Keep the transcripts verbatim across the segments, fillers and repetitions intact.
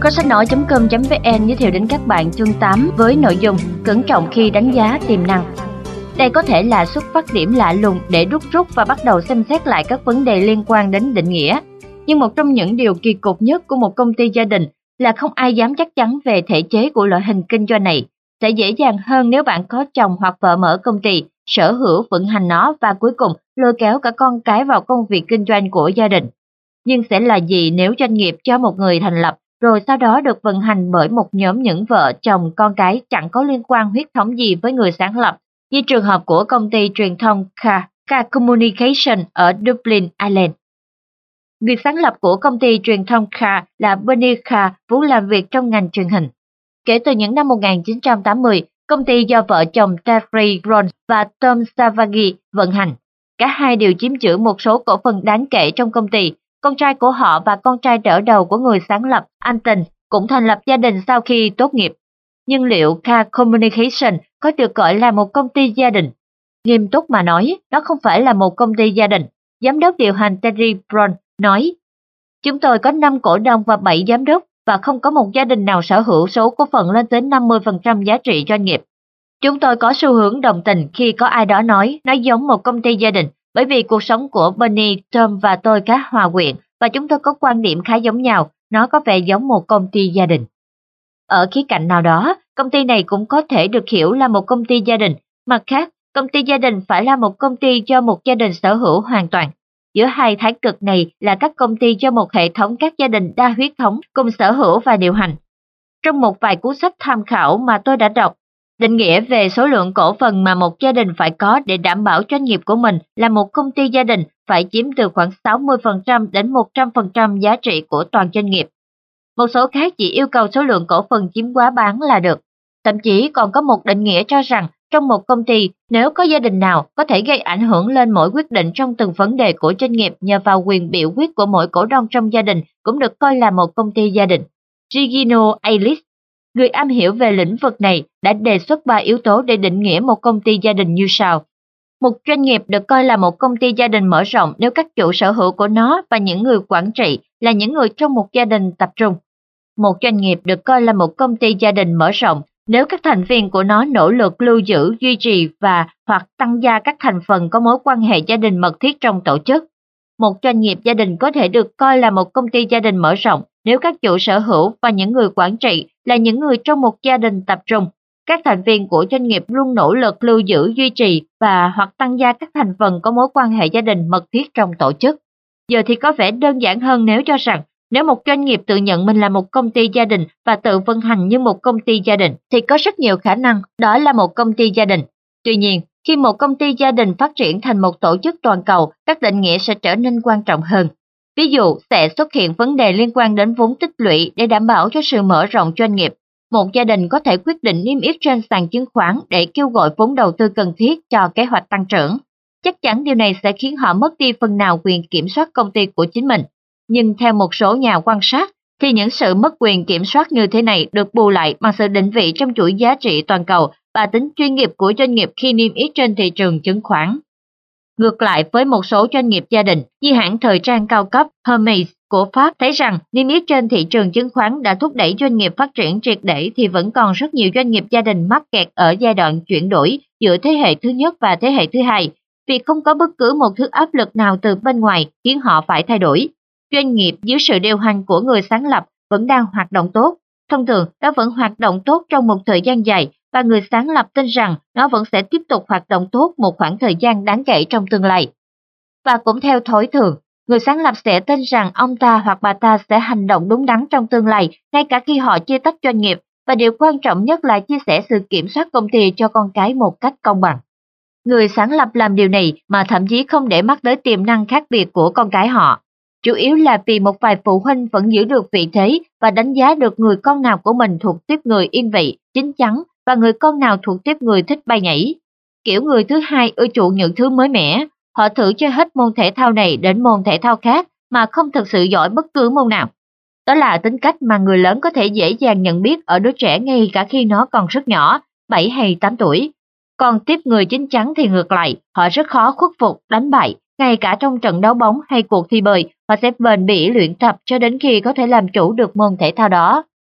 Có sách nói chấm com chấm vn giới thiệu đến các bạn chương tám với nội dung cẩn trọng khi đánh giá tiềm năng. Đây có thể là xuất phát điểm lạ lùng để đúc rút và bắt đầu xem xét lại các vấn đề liên quan đến định nghĩa. Nhưng một trong những điều kỳ cục nhất của một công ty gia đình là không ai dám chắc chắn về thể chế của loại hình kinh doanh này. Sẽ dễ dàng hơn nếu bạn có chồng hoặc vợ mở công ty, sở hữu vận hành nó và cuối cùng lôi kéo cả con cái vào công việc kinh doanh của gia đình. Nhưng sẽ là gì nếu doanh nghiệp cho một người thành lập, rồi sau đó được vận hành bởi một nhóm những vợ, chồng, con cái chẳng có liên quan huyết thống gì với người sáng lập, như trường hợp của công ty truyền thông K, K Communication ở Dublin, Ireland. Người sáng lập của công ty truyền thông K là Bernie K, vốn làm việc trong ngành truyền hình. Kể từ những năm một nghìn chín trăm tám mươi, công ty do vợ chồng Terry Gross và Tom Savage vận hành. Cả hai đều chiếm giữ một số cổ phần đáng kể trong công ty. Con trai của họ và con trai đỡ đầu của người sáng lập, Anton, cũng thành lập gia đình sau khi tốt nghiệp. Nhưng liệu K Communication có được gọi là một công ty gia đình? Nghiêm túc mà nói, nó không phải là một công ty gia đình. Giám đốc điều hành Terry Brown nói, chúng tôi có năm cổ đông và bảy giám đốc, và không có một gia đình nào sở hữu số cổ phần lên tới năm mươi phần trăm giá trị doanh nghiệp. Chúng tôi có xu hướng đồng tình khi có ai đó nói nó giống một công ty gia đình, bởi vì cuộc sống của Bernie, Tom và tôi khá hòa quyện, và chúng tôi có quan điểm khá giống nhau, nó có vẻ giống một công ty gia đình. Ở khía cạnh nào đó, công ty này cũng có thể được hiểu là một công ty gia đình, mặt khác, công ty gia đình phải là một công ty do một gia đình sở hữu hoàn toàn. Giữa hai thái cực này là các công ty do một hệ thống các gia đình đa huyết thống cùng sở hữu và điều hành. Trong một vài cuốn sách tham khảo mà tôi đã đọc, định nghĩa về số lượng cổ phần mà một gia đình phải có để đảm bảo doanh nghiệp của mình là một công ty gia đình phải chiếm từ khoảng sáu mươi phần trăm đến một trăm phần trăm giá trị của toàn doanh nghiệp. Một số khác chỉ yêu cầu số lượng cổ phần chiếm quá bán là được. Thậm chí còn có một định nghĩa cho rằng trong một công ty, nếu có gia đình nào có thể gây ảnh hưởng lên mỗi quyết định trong từng vấn đề của doanh nghiệp nhờ vào quyền biểu quyết của mỗi cổ đông trong gia đình cũng được coi là một công ty gia đình. Regino Ailis, người am hiểu về lĩnh vực này, đã đề xuất ba yếu tố để định nghĩa một công ty gia đình như sau. Một doanh nghiệp được coi là một công ty gia đình mở rộng nếu các chủ sở hữu của nó và những người quản trị là những người trong một gia đình tập trung. Một doanh nghiệp được coi là một công ty gia đình mở rộng nếu các thành viên của nó nỗ lực lưu giữ, duy trì và hoặc tăng gia các thành phần có mối quan hệ gia đình mật thiết trong tổ chức. Một doanh nghiệp gia đình có thể được coi là một công ty gia đình mở rộng nếu các chủ sở hữu và những người quản trị là những người trong một gia đình tập trung. Các thành viên của doanh nghiệp luôn nỗ lực lưu giữ, duy trì và hoặc tăng gia các thành phần có mối quan hệ gia đình mật thiết trong tổ chức. Giờ thì có vẻ đơn giản hơn nếu cho rằng nếu một doanh nghiệp tự nhận mình là một công ty gia đình và tự vận hành như một công ty gia đình, thì có rất nhiều khả năng đó là một công ty gia đình. Tuy nhiên, khi một công ty gia đình phát triển thành một tổ chức toàn cầu, các định nghĩa sẽ trở nên quan trọng hơn. Ví dụ, sẽ xuất hiện vấn đề liên quan đến vốn tích lũy để đảm bảo cho sự mở rộng doanh nghiệp. Một gia đình có thể quyết định niêm yết trên sàn chứng khoán để kêu gọi vốn đầu tư cần thiết cho kế hoạch tăng trưởng. Chắc chắn điều này sẽ khiến họ mất đi phần nào quyền kiểm soát công ty của chính mình. Nhưng theo một số nhà quan sát, thì những sự mất quyền kiểm soát như thế này được bù lại bằng sự định vị trong chuỗi giá trị toàn cầu và tính chuyên nghiệp của doanh nghiệp khi niêm yết trên thị trường chứng khoán. Ngược lại với một số doanh nghiệp gia đình, như hãng thời trang cao cấp Hermès của Pháp thấy rằng niêm yết trên thị trường chứng khoán đã thúc đẩy doanh nghiệp phát triển triệt để, thì vẫn còn rất nhiều doanh nghiệp gia đình mắc kẹt ở giai đoạn chuyển đổi giữa thế hệ thứ nhất và thế hệ thứ hai, vì không có bất cứ một thứ áp lực nào từ bên ngoài khiến họ phải thay đổi. Doanh nghiệp dưới sự điều hành của người sáng lập vẫn đang hoạt động tốt. Thông thường, nó vẫn hoạt động tốt trong một thời gian dài và người sáng lập tin rằng nó vẫn sẽ tiếp tục hoạt động tốt một khoảng thời gian đáng kể trong tương lai. Và cũng theo thói thường, người sáng lập sẽ tin rằng ông ta hoặc bà ta sẽ hành động đúng đắn trong tương lai, ngay cả khi họ chia tách doanh nghiệp, và điều quan trọng nhất là chia sẻ sự kiểm soát công ty cho con cái một cách công bằng. Người sáng lập làm điều này mà thậm chí không để mắt tới tiềm năng khác biệt của con cái họ. Chủ yếu là vì một vài phụ huynh vẫn giữ được vị thế và đánh giá được người con nào của mình thuộc tiếp người yên vị, chín chắn và người con nào thuộc tiếp người thích bay nhảy. Kiểu người thứ hai ưa chuộng những thứ mới mẻ, họ thử chơi hết môn thể thao này đến môn thể thao khác mà không thực sự giỏi bất cứ môn nào. Đó là tính cách mà người lớn có thể dễ dàng nhận biết ở đứa trẻ ngay cả khi nó còn rất nhỏ, bảy hay tám tuổi. Còn tiếp người chín chắn thì ngược lại, họ rất khó khuất phục, đánh bại. Ngay cả trong trận đấu bóng hay cuộc thi bơi, họ sẽ bền bỉ luyện tập cho đến khi có thể làm chủ được môn thể thao đó.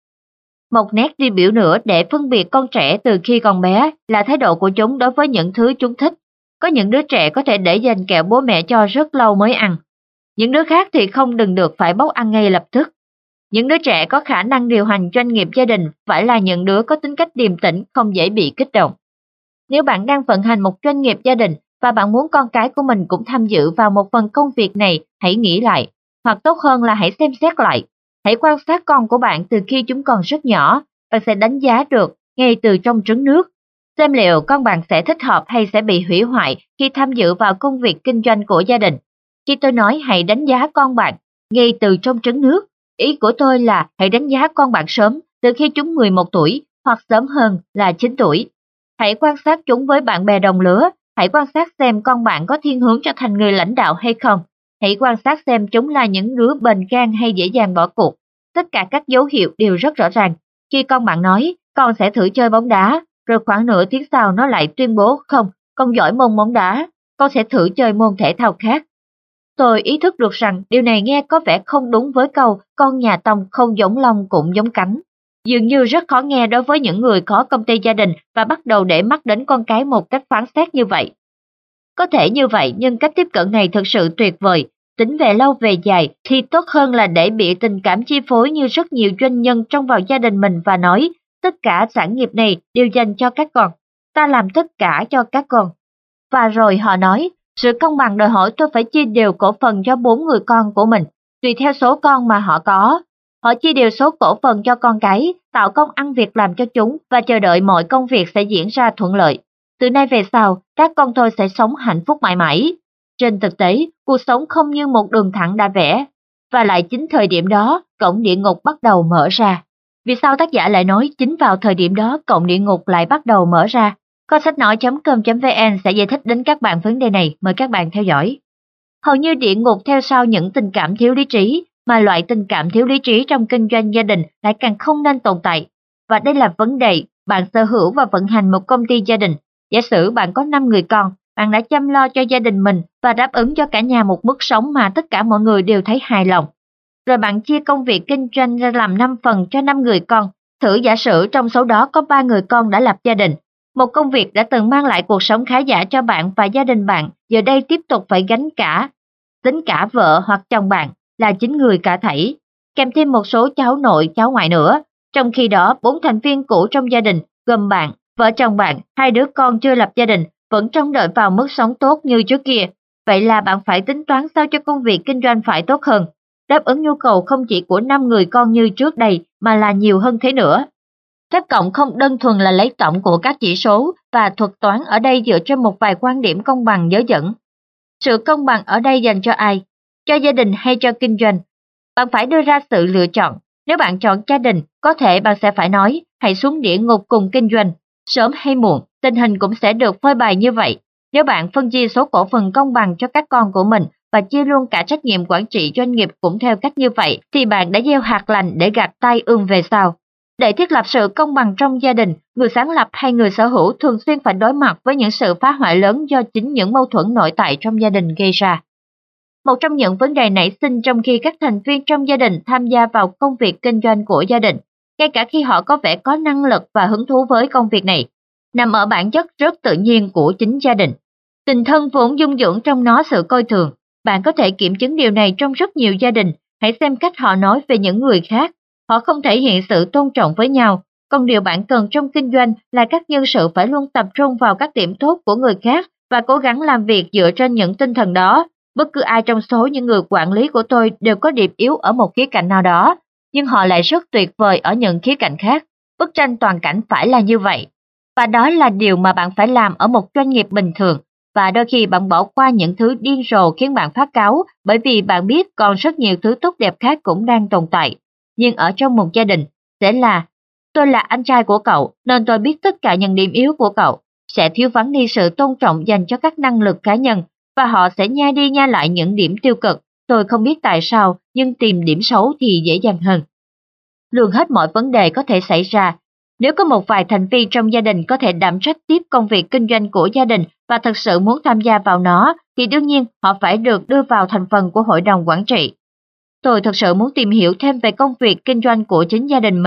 Một nét tiêu biểu nữa để phân biệt con trẻ từ khi còn bé là thái độ của chúng đối với những thứ chúng thích. Có những đứa trẻ có thể để dành kẹo bố mẹ cho rất lâu mới ăn. Những đứa khác thì không đừng được phải bóc ăn ngay lập tức. Những đứa trẻ có khả năng điều hành doanh nghiệp gia đình phải là những đứa có tính cách điềm tĩnh, không dễ bị kích động. Nếu bạn đang vận hành một doanh nghiệp gia đình và bạn muốn con cái của mình cũng tham dự vào một phần công việc này, hãy nghĩ lại, hoặc tốt hơn là hãy xem xét lại. Hãy quan sát con của bạn từ khi chúng còn rất nhỏ, bạn sẽ đánh giá được ngay từ trong trứng nước, xem liệu con bạn sẽ thích hợp hay sẽ bị hủy hoại khi tham dự vào công việc kinh doanh của gia đình. Khi tôi nói hãy đánh giá con bạn ngay từ trong trứng nước, ý của tôi là hãy đánh giá con bạn sớm, từ khi chúng mười một tuổi hoặc sớm hơn là chín tuổi. Hãy quan sát chúng với bạn bè đồng lứa, hãy quan sát xem con bạn có thiên hướng trở thành người lãnh đạo hay không. Hãy quan sát xem chúng là những đứa bền gan hay dễ dàng bỏ cuộc. Tất cả các dấu hiệu đều rất rõ ràng. Khi con bạn nói, con sẽ thử chơi bóng đá, rồi khoảng nửa tiếng sau nó lại tuyên bố, không, con giỏi môn bóng đá, con sẽ thử chơi môn thể thao khác. Tôi ý thức được rằng điều này nghe có vẻ không đúng với câu con nhà Tông không giống lông cũng giống cánh. Dường như rất khó nghe đối với những người có công ty gia đình và bắt đầu để mắt đến con cái một cách phán xét như vậy. Có thể như vậy, nhưng cách tiếp cận này thực sự tuyệt vời. Tính về lâu về dài thì tốt hơn là để bị tình cảm chi phối như rất nhiều doanh nhân trông vào gia đình mình và nói, tất cả sản nghiệp này đều dành cho các con, ta làm tất cả cho các con. Và rồi họ nói, sự công bằng đòi hỏi tôi phải chia đều cổ phần cho bốn người con của mình, tùy theo số con mà họ có. Họ chia đều số cổ phần cho con cái, tạo công ăn việc làm cho chúng và chờ đợi mọi công việc sẽ diễn ra thuận lợi. Từ nay về sau, các con tôi sẽ sống hạnh phúc mãi mãi. Trên thực tế, cuộc sống không như một đường thẳng đã vẽ. Và lại chính thời điểm đó, cổng địa ngục bắt đầu mở ra. Vì sao tác giả lại nói chính vào thời điểm đó cổng địa ngục lại bắt đầu mở ra? Kho sách nói chấm com chấm vn sẽ giải thích đến các bạn vấn đề này, mời các bạn theo dõi. Hầu như địa ngục theo sau những tình cảm thiếu lý trí, mà loại tình cảm thiếu lý trí trong kinh doanh gia đình lại càng không nên tồn tại. Và đây là vấn đề bạn sở hữu và vận hành một công ty gia đình. Giả sử bạn có năm người con, bạn đã chăm lo cho gia đình mình và đáp ứng cho cả nhà một mức sống mà tất cả mọi người đều thấy hài lòng. Rồi bạn chia công việc kinh doanh ra làm năm phần cho năm người con. Thử giả sử trong số đó có ba người con đã lập gia đình. Một công việc đã từng mang lại cuộc sống khá giả cho bạn và gia đình bạn, giờ đây tiếp tục phải gánh cả, tính cả vợ hoặc chồng bạn, là chín người cả thảy, kèm thêm một số cháu nội, cháu ngoại nữa. Trong khi đó, bốn thành viên cũ trong gia đình, gồm bạn, vợ chồng bạn, hai đứa con chưa lập gia đình, vẫn trông đợi vào mức sống tốt như trước kia. Vậy là bạn phải tính toán sao cho công việc kinh doanh phải tốt hơn, đáp ứng nhu cầu không chỉ của năm người con như trước đây mà là nhiều hơn thế nữa. Phép cộng không đơn thuần là lấy tổng của các chỉ số và thuật toán ở đây dựa trên một vài quan điểm công bằng dớ dẫn. Sự công bằng ở đây dành cho ai? Cho gia đình hay cho kinh doanh? Bạn phải đưa ra sự lựa chọn. Nếu bạn chọn gia đình, có thể bạn sẽ phải nói, hãy xuống địa ngục cùng kinh doanh. Sớm hay muộn, tình hình cũng sẽ được phơi bày như vậy. Nếu bạn phân chia số cổ phần công bằng cho các con của mình và chia luôn cả trách nhiệm quản trị doanh nghiệp cũng theo cách như vậy, thì bạn đã gieo hạt lành để gặt tai ương về sau. Để thiết lập sự công bằng trong gia đình, người sáng lập hay người sở hữu thường xuyên phải đối mặt với những sự phá hoại lớn do chính những mâu thuẫn nội tại trong gia đình gây ra. Một trong những vấn đề nảy sinh trong khi các thành viên trong gia đình tham gia vào công việc kinh doanh của gia đình, ngay cả khi họ có vẻ có năng lực và hứng thú với công việc này, nằm ở bản chất rất tự nhiên của chính gia đình. Tình thân vốn dung dưỡng trong nó sự coi thường. Bạn có thể kiểm chứng điều này trong rất nhiều gia đình. Hãy xem cách họ nói về những người khác. Họ không thể hiện sự tôn trọng với nhau. Còn điều bạn cần trong kinh doanh là các nhân sự phải luôn tập trung vào các điểm tốt của người khác và cố gắng làm việc dựa trên những tinh thần đó. Bất cứ ai trong số những người quản lý của tôi đều có điểm yếu ở một khía cạnh nào đó, nhưng họ lại rất tuyệt vời ở những khía cạnh khác. Bức tranh toàn cảnh phải là như vậy. Và đó là điều mà bạn phải làm ở một doanh nghiệp bình thường. Và đôi khi bạn bỏ qua những thứ điên rồ khiến bạn phát cáu, bởi vì bạn biết còn rất nhiều thứ tốt đẹp khác cũng đang tồn tại. Nhưng ở trong một gia đình, sẽ là, tôi là anh trai của cậu, nên tôi biết tất cả những điểm yếu của cậu, sẽ thiếu vắng đi sự tôn trọng dành cho các năng lực cá nhân, và họ sẽ nhai đi nhai lại những điểm tiêu cực. Tôi không biết tại sao, nhưng tìm điểm xấu thì dễ dàng hơn. Lường hết mọi vấn đề có thể xảy ra. Nếu có một vài thành viên trong gia đình có thể đảm trách tiếp công việc kinh doanh của gia đình và thực sự muốn tham gia vào nó, thì đương nhiên họ phải được đưa vào thành phần của hội đồng quản trị. Tôi thực sự muốn tìm hiểu thêm về công việc kinh doanh của chính gia đình mình.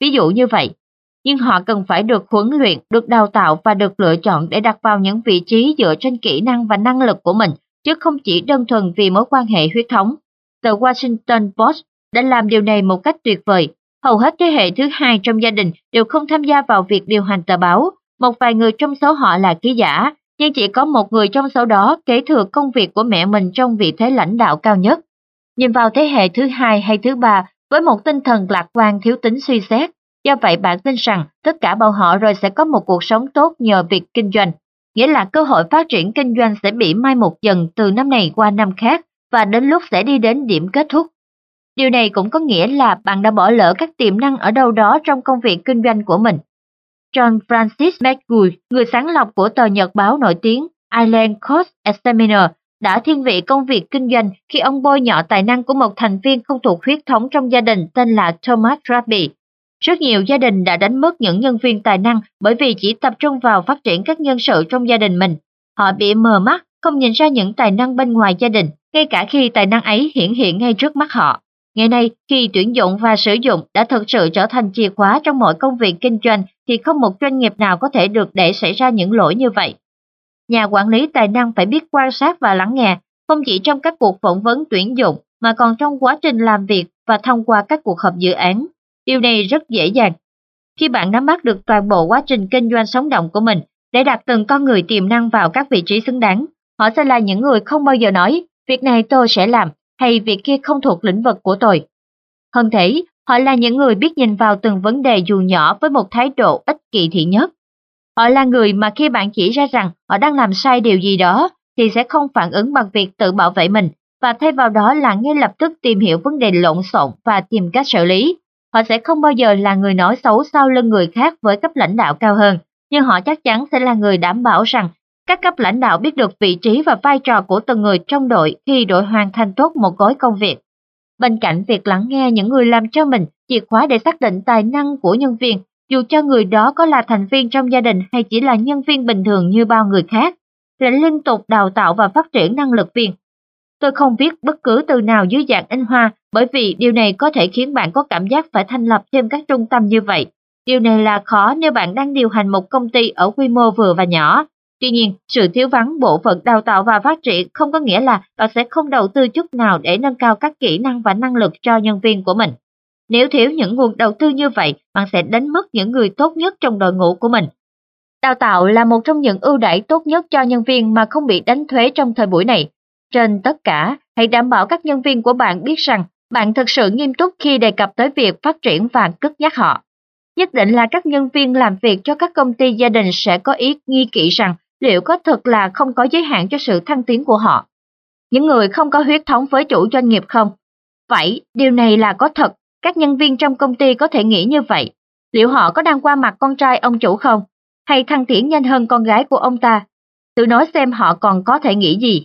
ví dụ như vậy. Nhưng họ cần phải được huấn luyện, được đào tạo và được lựa chọn để đặt vào những vị trí dựa trên kỹ năng và năng lực của mình, chứ không chỉ đơn thuần vì mối quan hệ huyết thống. The Washington Post đã làm điều này một cách tuyệt vời. Hầu hết thế hệ thứ hai trong gia đình đều không tham gia vào việc điều hành tờ báo. Một vài người trong số họ là ký giả, nhưng chỉ có một người trong số đó kế thừa công việc của mẹ mình trong vị thế lãnh đạo cao nhất. Nhìn vào thế hệ thứ hai hay thứ ba với một tinh thần lạc quan thiếu tính suy xét, do vậy bạn tin rằng tất cả bọn họ rồi sẽ có một cuộc sống tốt nhờ việc kinh doanh. Nghĩa là cơ hội phát triển kinh doanh sẽ bị mai một dần từ năm này qua năm khác và đến lúc sẽ đi đến điểm kết thúc. Điều này cũng có nghĩa là bạn đã bỏ lỡ các tiềm năng ở đâu đó trong công việc kinh doanh của mình. John Francis McGould, người sáng lập của tờ nhật báo nổi tiếng Island Coast Examiner, đã thiên vị công việc kinh doanh khi ông bôi nhọ tài năng của một thành viên không thuộc huyết thống trong gia đình tên là Thomas Raby. Rất nhiều gia đình đã đánh mất những nhân viên tài năng bởi vì chỉ tập trung vào phát triển các nhân sự trong gia đình mình. Họ bị mờ mắt, không nhìn ra những tài năng bên ngoài gia đình, ngay cả khi tài năng ấy hiển hiện ngay trước mắt họ. Ngày nay, khi tuyển dụng và sử dụng đã thực sự trở thành chìa khóa trong mọi công việc kinh doanh, thì không một doanh nghiệp nào có thể được để xảy ra những lỗi như vậy. Nhà quản lý tài năng phải biết quan sát và lắng nghe, không chỉ trong các cuộc phỏng vấn tuyển dụng, mà còn trong quá trình làm việc và thông qua các cuộc họp dự án. Điều này rất dễ dàng. Khi bạn nắm bắt được toàn bộ quá trình kinh doanh sống động của mình, để đặt từng con người tiềm năng vào các vị trí xứng đáng, họ sẽ là những người không bao giờ nói, việc này tôi sẽ làm, hay việc kia không thuộc lĩnh vực của tôi. Hơn thế, họ là những người biết nhìn vào từng vấn đề dù nhỏ với một thái độ ích kỷ thị nhất. Họ là người mà khi bạn chỉ ra rằng họ đang làm sai điều gì đó, thì sẽ không phản ứng bằng việc tự bảo vệ mình, và thay vào đó là ngay lập tức tìm hiểu vấn đề lộn xộn và tìm cách xử lý. Họ sẽ không bao giờ là người nói xấu sau lưng người khác với cấp lãnh đạo cao hơn, nhưng họ chắc chắn sẽ là người đảm bảo rằng các cấp lãnh đạo biết được vị trí và vai trò của từng người trong đội khi đội hoàn thành tốt một gói công việc. Bên cạnh việc lắng nghe những người làm cho mình, chìa khóa để xác định tài năng của nhân viên, dù cho người đó có là thành viên trong gia đình hay chỉ là nhân viên bình thường như bao người khác, là liên tục đào tạo và phát triển năng lực viên. Tôi không viết bất cứ từ nào dưới dạng in hoa, bởi vì điều này có thể khiến bạn có cảm giác phải thành lập thêm các trung tâm như vậy. Điều này là khó nếu bạn đang điều hành một công ty ở quy mô vừa và nhỏ. Tuy nhiên, sự thiếu vắng bộ phận đào tạo và phát triển không có nghĩa là bạn sẽ không đầu tư chút nào để nâng cao các kỹ năng và năng lực cho nhân viên của mình. Nếu thiếu những nguồn đầu tư như vậy, bạn sẽ đánh mất những người tốt nhất trong đội ngũ của mình. Đào tạo là một trong những ưu đãi tốt nhất cho nhân viên mà không bị đánh thuế trong thời buổi này. Trên tất cả, hãy đảm bảo các nhân viên của bạn biết rằng bạn thực sự nghiêm túc khi đề cập tới việc phát triển và cất nhắc họ. Nhất định là các nhân viên làm việc cho các công ty gia đình sẽ có ý nghi kỵ rằng liệu có thật là không có giới hạn cho sự thăng tiến của họ. Những người không có huyết thống với chủ doanh nghiệp không? Vậy, điều này là có thật. Các nhân viên trong công ty có thể nghĩ như vậy. Liệu họ có đang qua mặt con trai ông chủ không? Hay thăng tiến nhanh hơn con gái của ông ta? Tự nói xem họ còn có thể nghĩ gì.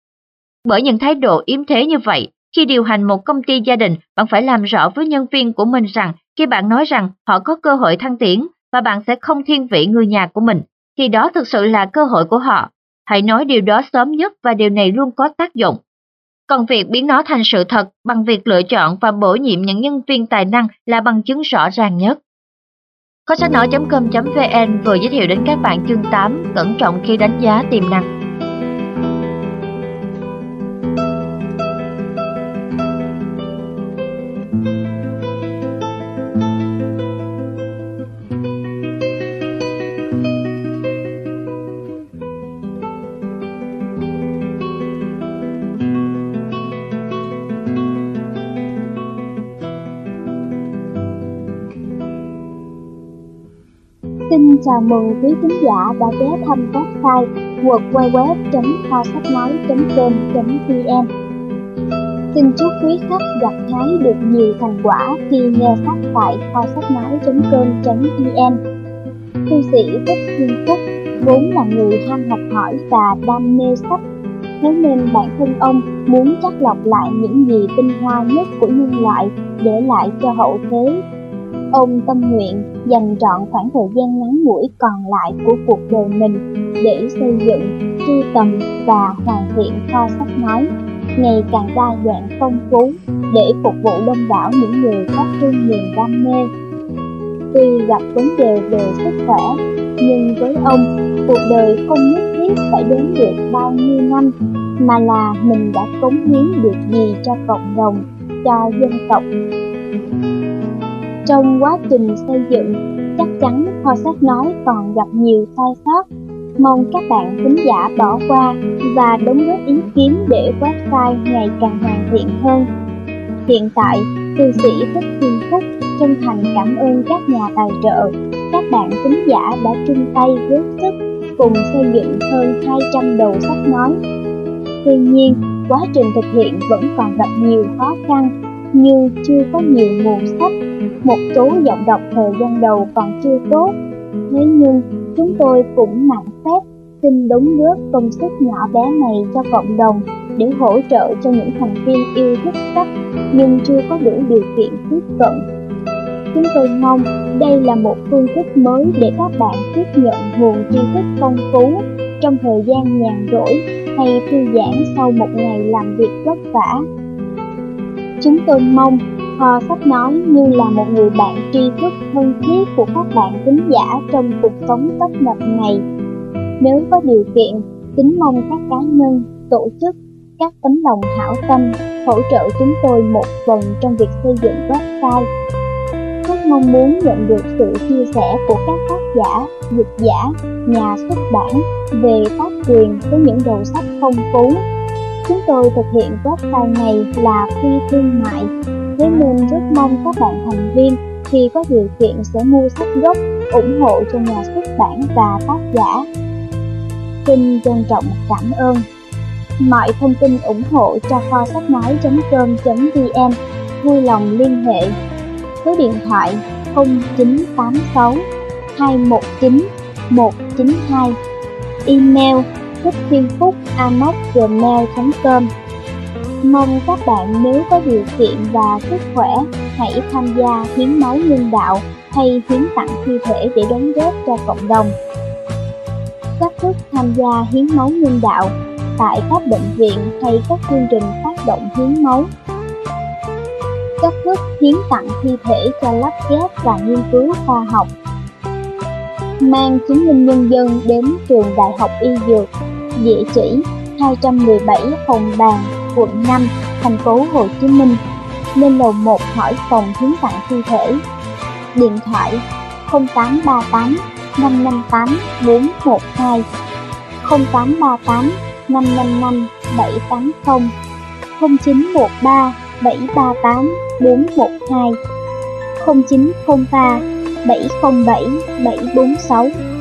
Bởi những thái độ yếm thế như vậy, khi điều hành một công ty gia đình, bạn phải làm rõ với nhân viên của mình rằng khi bạn nói rằng họ có cơ hội thăng tiến và bạn sẽ không thiên vị người nhà của mình, thì đó thực sự là cơ hội của họ. Hãy nói điều đó sớm nhất và điều này luôn có tác dụng. Còn việc biến nó thành sự thật bằng việc lựa chọn và bổ nhiệm những nhân viên tài năng là bằng chứng rõ ràng nhất. Kho sách nói chấm com chấm vn vừa giới thiệu đến các bạn chương tám, cẩn trọng khi đánh giá tiềm năng. Xin chào mừng quý khán giả đã ghé thăm website w w w chấm kho sách nói chấm com chấm vn. Xin chúc quý khách gặt hái được nhiều thành quả khi nghe sách tại kho sách nói chấm com chấm vn. Thư sĩ Thích Thiên Phúc vốn là người ham học hỏi và đam mê sách, thế nên bản thân ông muốn chắt lọc lại những gì tinh hoa nhất của nhân loại để lại cho hậu thế. Ông tâm nguyện dành trọn khoảng thời gian ngắn ngủi còn lại của cuộc đời mình để xây dựng, sưu tầm và hoàn thiện kho sách nói ngày càng đa dạng phong phú để phục vụ đông đảo những người phát trương niềm đam mê. Tuy gặp vấn đề về sức khỏe, nhưng với ông, cuộc đời không nhất thiết phải đến được bao nhiêu năm, mà là mình đã cống hiến được gì cho cộng đồng, cho dân tộc. Trong quá trình xây dựng, chắc chắn Kho Sách Nói còn gặp nhiều sai sót. Mong các bạn thính giả bỏ qua và đóng góp ý kiến để website ngày càng hoàn thiện hơn. Hiện tại, thư sĩ Thích Thiên Phúc chân thành cảm ơn các nhà tài trợ, các bạn thính giả đã chung tay góp sức cùng xây dựng hơn hai trăm đầu sách nói. Tuy nhiên, quá trình thực hiện vẫn còn gặp nhiều khó khăn, như chưa có nhiều nguồn sách, một số giọng đọc thời gian đầu còn chưa tốt. Thế nhưng, chúng tôi cũng mạn phép xin đóng góp công sức nhỏ bé này cho cộng đồng để hỗ trợ cho những thành viên yêu thích sách nhưng chưa có đủ điều kiện tiếp cận. Chúng tôi mong đây là một phương thức mới để các bạn tiếp nhận nguồn tri thức phong phú trong thời gian nhàn rỗi hay thư giãn sau một ngày làm việc vất vả. Chúng tôi mong Kho Sách Nói như là một người bạn tri thức thân thiết của các bạn thính giả trong cuộc sống tấp nập này. Nếu có điều kiện, kính mong các cá nhân, tổ chức, các tấm lòng hảo tâm hỗ trợ chúng tôi một phần trong việc xây dựng website. Rất mong muốn nhận được sự chia sẻ của các tác giả, dịch giả, nhà xuất bản về tác quyền với những đầu sách phong phú. Chúng tôi thực hiện website này là phi thương mại, thế nên rất mong các bạn thành viên khi có điều kiện sẽ mua sách gốc, ủng hộ cho nhà xuất bản và tác giả. Xin trân trọng cảm ơn. Mọi thông tin ủng hộ cho kho sách nói chấm com chấm vn vui lòng liên hệ. Số điện thoại không chín tám sáu hai một chín một chín hai, email thích thiên phúc a còng gmail chấm com. Mong các bạn nếu có điều kiện và sức khỏe hãy tham gia hiến máu nhân đạo hay hiến tặng thi thể để đóng góp cho cộng đồng. Cách thức tham gia hiến máu nhân đạo tại các bệnh viện hay các chương trình phát động hiến máu. Cách thức hiến tặng thi thể cho lắp ghép và nghiên cứu khoa học. Mang chứng minh nhân dân đến trường Đại học Y Dược, địa chỉ hai trăm mười bảy Hồng Bàng, quận năm, thành phố Hồ Chí Minh. Lên lầu một hỏi phòng hiến tặng thi thể. Điện thoại không tám ba tám năm năm tám bốn một hai, không tám ba tám năm năm năm bảy tám không, không chín một ba bảy ba tám bốn một hai, không chín không ba bảy không bảy bảy bốn sáu.